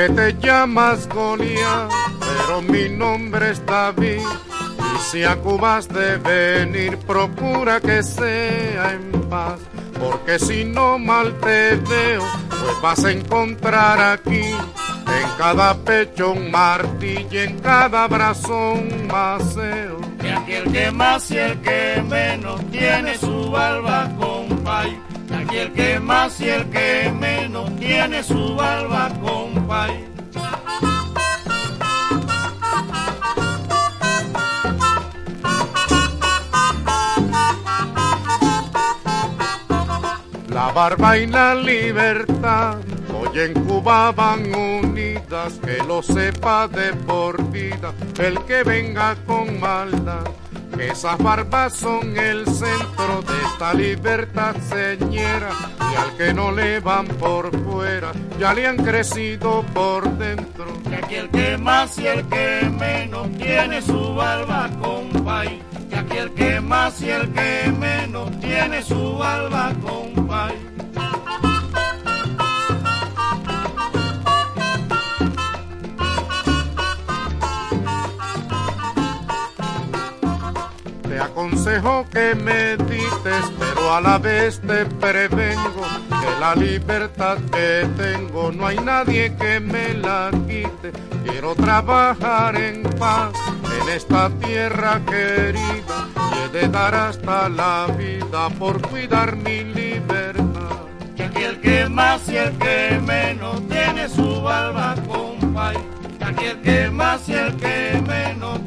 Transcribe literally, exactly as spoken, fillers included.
que te llamas Goliat, pero mi nombre es David. Y si a Cuba has de venir, procura que sea en paz, porque si no mal te veo, pues vas a encontrar aquí en cada pecho un martillo y en cada brazo un maceo. Que aquí el que más y el que menos tiene su barba, compay. Que aquí el que más y el que menos tiene su barba, compay. La barba y la libertad hoy en Cuba van unidas, que lo sepa de por vida el que venga con maldad. Que esas barbas son el centro de esta libertad señera, y al que no le van por fuera ya le han crecido por dentro. Que aquí el que más y el que menos tiene su barba, compay. Que aquí el que más y el que menos tiene su barba, compay. Te aconsejo que medites, pero a la vez te prevengo que la libertad que tengo no hay nadie que me la quite. Quiero trabajar en paz en esta tierra querida y he de dar hasta la vida por cuidar mi libertad. Que aquí el que más y el que menos tiene su barba, compay. Que aquí el que más y el que menos